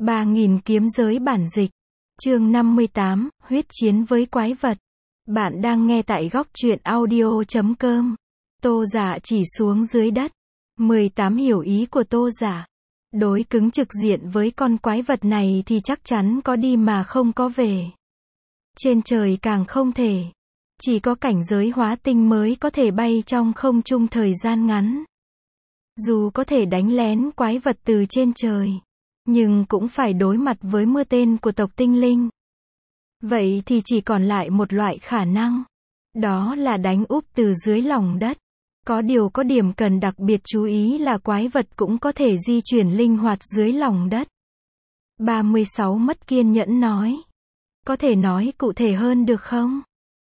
3.000 kiếm giới bản dịch. Chương 58, huyết chiến với quái vật. Bạn đang nghe tại góc truyện audio.com. Tô Giả chỉ xuống dưới đất. 18 hiểu ý của Tô Giả. Đối cứng trực diện với con quái vật này thì chắc chắn có đi mà không có về. Trên trời càng không thể. Chỉ có cảnh giới hóa tinh mới có thể bay trong không trung thời gian ngắn. Dù có thể đánh lén quái vật từ trên trời, nhưng cũng phải đối mặt với mưa tên của tộc tinh linh. Vậy thì chỉ còn lại một loại khả năng. Đó là đánh úp từ dưới lòng đất. Có điểm cần đặc biệt chú ý là quái vật cũng có thể di chuyển linh hoạt dưới lòng đất. 36 mất kiên nhẫn nói. Có thể nói cụ thể hơn được không?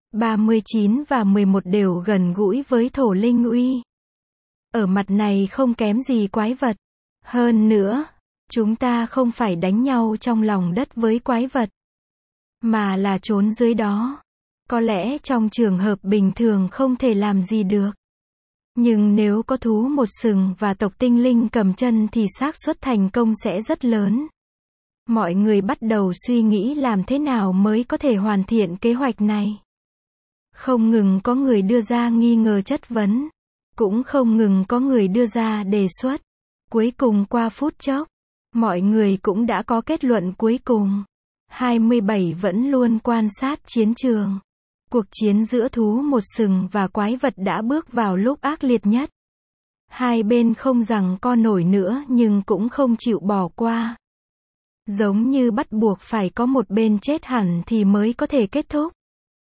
39 và 11 đều gần gũi với thổ linh uy. Ở mặt này không kém gì quái vật. Hơn nữa, chúng ta không phải đánh nhau trong lòng đất với quái vật, mà là trốn dưới đó. Có lẽ trong trường hợp bình thường không thể làm gì được. Nhưng nếu có thú một sừng và tộc tinh linh cầm chân thì xác suất thành công sẽ rất lớn. Mọi người bắt đầu suy nghĩ làm thế nào mới có thể hoàn thiện kế hoạch này. Không ngừng có người đưa ra nghi ngờ chất vấn. Cũng không ngừng có người đưa ra đề xuất. Cuối cùng qua phút chốc, mọi người cũng đã có kết luận cuối cùng. 27 vẫn luôn quan sát chiến trường. Cuộc chiến giữa thú một sừng và quái vật đã bước vào lúc ác liệt nhất. Hai bên không giằng co nổi nữa nhưng cũng không chịu bỏ qua. Giống như bắt buộc phải có một bên chết hẳn thì mới có thể kết thúc.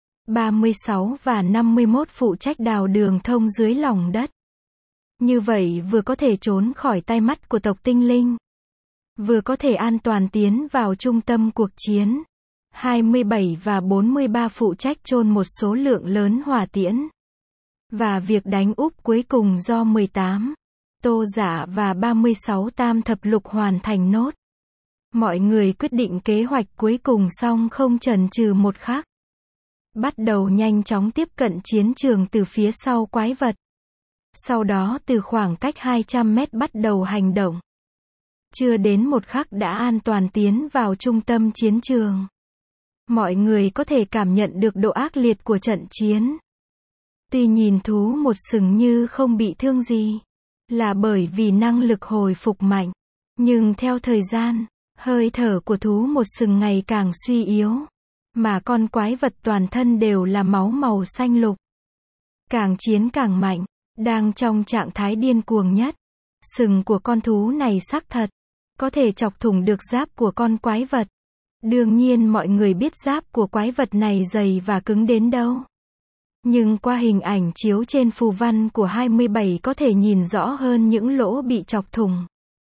36 và 51 phụ trách đào đường thông dưới lòng đất. Như vậy vừa có thể trốn khỏi tai mắt của tộc tinh linh, vừa có thể an toàn tiến vào trung tâm cuộc chiến. 27 và 43 phụ trách chôn một số lượng lớn hỏa tiễn. Và việc đánh úp cuối cùng do 18, Tô Giả và 36 tam thập lục hoàn thành nốt. Mọi người quyết định kế hoạch cuối cùng xong không chần chừ một khắc. Bắt đầu nhanh chóng tiếp cận chiến trường từ phía sau quái vật. Sau đó từ khoảng cách 200 mét bắt đầu hành động. Chưa đến một khắc đã an toàn tiến vào trung tâm chiến trường. Mọi người có thể cảm nhận được độ ác liệt của trận chiến. Tuy nhìn thú một sừng như không bị thương gì, là bởi vì năng lực hồi phục mạnh. Nhưng theo thời gian, hơi thở của thú một sừng ngày càng suy yếu. Mà con quái vật toàn thân đều là máu màu xanh lục. Càng chiến càng mạnh, đang trong trạng thái điên cuồng nhất. Sừng của con thú này sắc thật, có thể chọc thủng được giáp của con quái vật. Đương nhiên mọi người biết giáp của quái vật này dày và cứng đến đâu. Nhưng qua hình ảnh chiếu trên phù văn của 27 có thể nhìn rõ hơn những lỗ bị chọc thủng.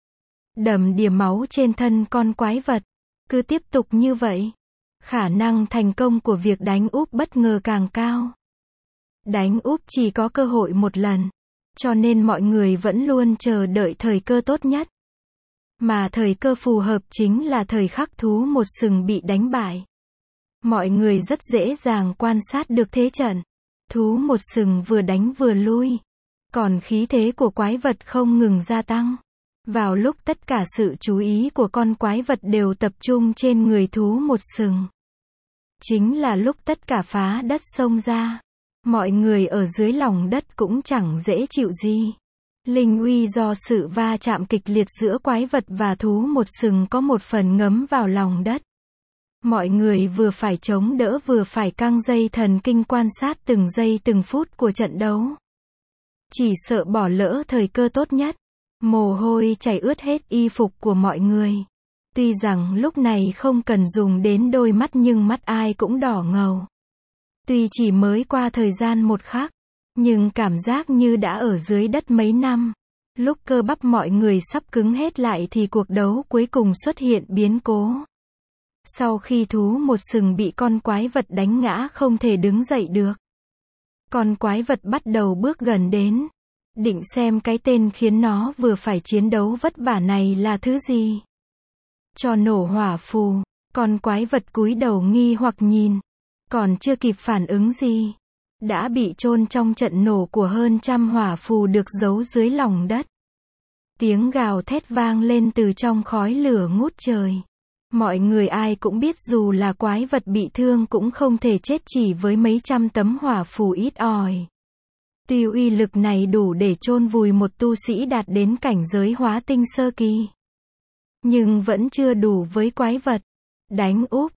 Đầm đìa máu trên thân con quái vật. Cứ tiếp tục như vậy, khả năng thành công của việc đánh úp bất ngờ càng cao. Đánh úp chỉ có cơ hội một lần, cho nên mọi người vẫn luôn chờ đợi thời cơ tốt nhất. Mà thời cơ phù hợp chính là thời khắc thú một sừng bị đánh bại. Mọi người rất dễ dàng quan sát được thế trận. Thú một sừng vừa đánh vừa lui. Còn khí thế của quái vật không ngừng gia tăng. Vào lúc tất cả sự chú ý của con quái vật đều tập trung trên người thú một sừng. Chính là lúc tất cả phá đất xông ra. Mọi người ở dưới lòng đất cũng chẳng dễ chịu gì. Linh uy do sự va chạm kịch liệt giữa quái vật và thú một sừng có một phần ngấm vào lòng đất. Mọi người vừa phải chống đỡ vừa phải căng dây thần kinh quan sát từng giây từng phút của trận đấu. Chỉ sợ bỏ lỡ thời cơ tốt nhất. Mồ hôi chảy ướt hết y phục của mọi người. Tuy rằng lúc này không cần dùng đến đôi mắt nhưng mắt ai cũng đỏ ngầu. Tuy chỉ mới qua thời gian một khắc, nhưng cảm giác như đã ở dưới đất mấy năm. Lúc cơ bắp mọi người sắp cứng hết lại thì cuộc đấu cuối cùng xuất hiện biến cố. Sau khi thú một sừng bị con quái vật đánh ngã không thể đứng dậy được. Con quái vật bắt đầu bước gần đến. Định xem cái tên khiến nó vừa phải chiến đấu vất vả này là thứ gì. Cho nổ hỏa phù, con quái vật cúi đầu nghi hoặc nhìn. Còn chưa kịp phản ứng gì, đã bị chôn trong trận nổ của hơn 100 hỏa phù được giấu dưới lòng đất. Tiếng gào thét vang lên từ trong khói lửa ngút trời. Mọi người ai cũng biết dù là quái vật bị thương cũng không thể chết chỉ với mấy trăm tấm hỏa phù ít ỏi. Tuy uy lực này đủ để chôn vùi một tu sĩ đạt đến cảnh giới hóa tinh sơ kỳ, nhưng vẫn chưa đủ với quái vật. Đánh úp,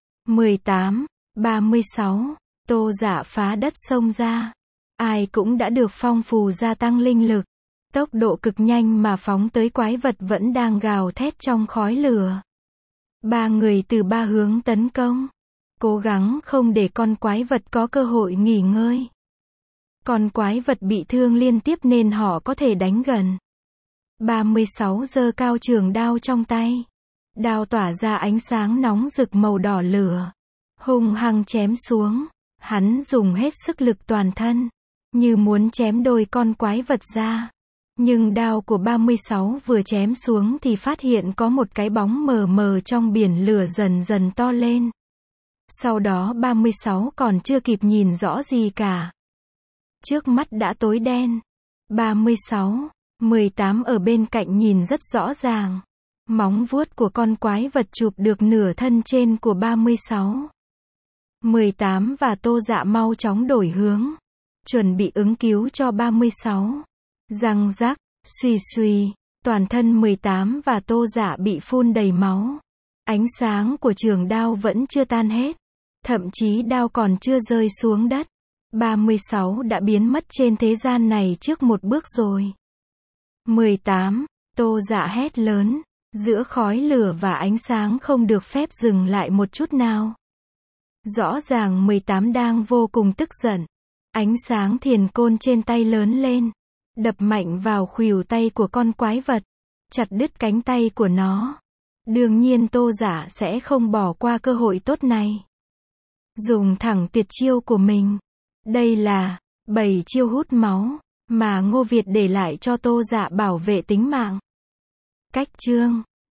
18:36, Tô Dạ phá đất xông ra. Ai cũng đã được phong phù gia tăng linh lực. Tốc độ cực nhanh mà phóng tới quái vật vẫn đang gào thét trong khói lửa. Ba người từ ba hướng tấn công, cố gắng không để con quái vật có cơ hội nghỉ ngơi. Con quái vật bị thương liên tiếp nên họ có thể đánh gần. 36 giơ cao trường đao trong tay. Đao tỏa ra ánh sáng nóng rực màu đỏ lửa. Hung hăng chém xuống. Hắn dùng hết sức lực toàn thân, như muốn chém đôi con quái vật ra. Nhưng đao của 36 vừa chém xuống thì phát hiện có một cái bóng mờ mờ trong biển lửa dần dần to lên. Sau đó 36 còn chưa kịp nhìn rõ gì cả. Trước mắt đã tối đen. 36, 18 ở bên cạnh nhìn rất rõ ràng. Móng vuốt của con quái vật chụp được nửa thân trên của 36. 18 và Tô Dạ mau chóng đổi hướng, chuẩn bị ứng cứu cho 36. Răng rắc, suy suy, toàn thân 18 và Tô Dạ bị phun đầy máu. Ánh sáng của trường đao vẫn chưa tan hết, thậm chí đao còn chưa rơi xuống đất. 36 đã biến mất trên thế gian này trước một bước rồi. 18, Tô Dạ hét lớn, giữa khói lửa và ánh sáng không được phép dừng lại một chút nào. Rõ ràng 18 đang vô cùng tức giận. Ánh sáng thiền côn trên tay lớn lên, đập mạnh vào khuỷu tay của con quái vật, chặt đứt cánh tay của nó. Đương nhiên Tô Dạ sẽ không bỏ qua cơ hội tốt này. Dùng thẳng tuyệt chiêu của mình. Đây là 7 chiêu hút máu mà Ngô Việt để lại cho Tô Dạ bảo vệ tính mạng. Cách chương